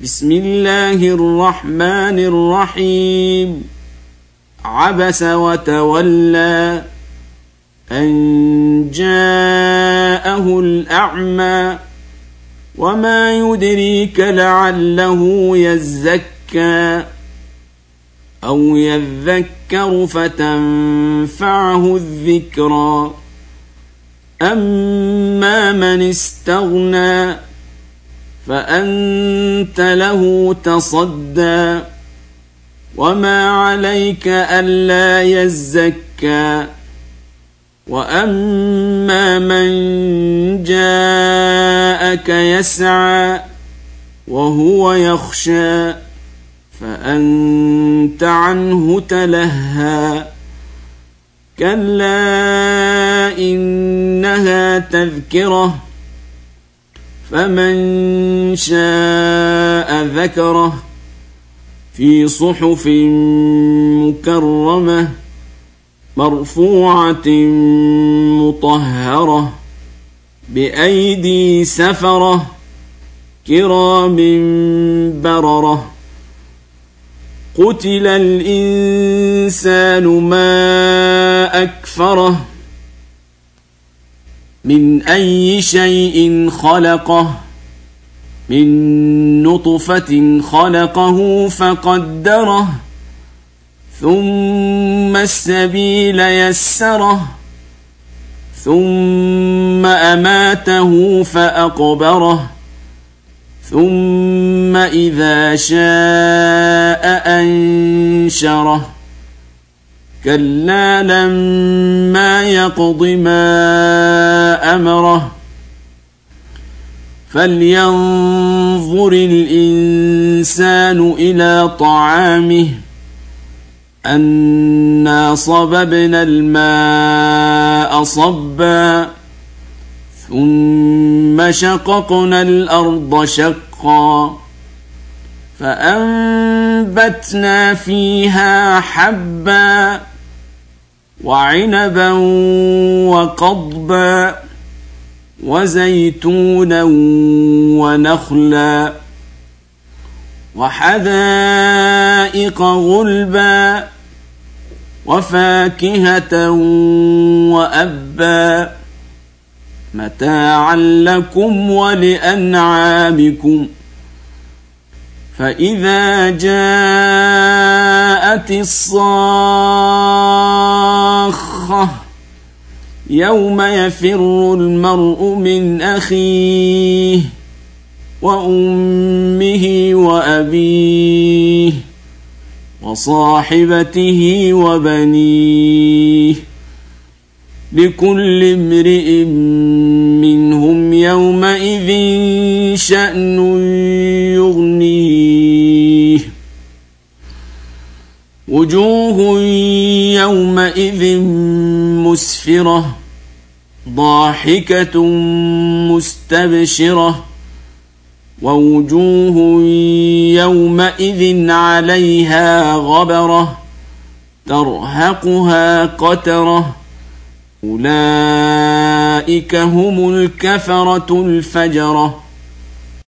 بسم الله الرحمن الرحيم عبس وتولى أن جاءه الأعمى وما يدريك لعله يزكى أو يذكر فتنفعه الذكرى أما من استغنى فأنت له تصدى وما عليك ألا يزكى وأما من جاءك يسعى وهو يخشى فأنت عنه تلهى كلا إنها تذكرة فمن شاء ذكره في صحف مكرمة مرفوعة مطهرة بأيدي سفرة كرام بررة قتل الإنسان ما أكفره من أي شيء خلقه من نطفة خلقه فقدره ثم السبيل يسره ثم أماته فأقبره ثم إذا شاء أنشره كلا لما يقض ما أمره فلينظر الإنسان إلى طعامه أنا صببنا الماء صبا ثم شققنا الأرض شقا فأنبتنا فيها حبا وعنبا وقضبا وزيتونا ونخلا وحدائق غلبا وفاكهة وأبا متاعا لكم ولأنعامكم فإذا جاءت الصاخة يوم يفر المرء من أخيه وأمه وأبيه وصاحبته وبنيه لكل امرئ منهم يومئذ شأن يغنيه وجوه يومئذ مسفرة ضاحكة مستبشرة ووجوه يومئذ عليها غبرة ترهقها قترة أولئك هم الكفرة الفجرة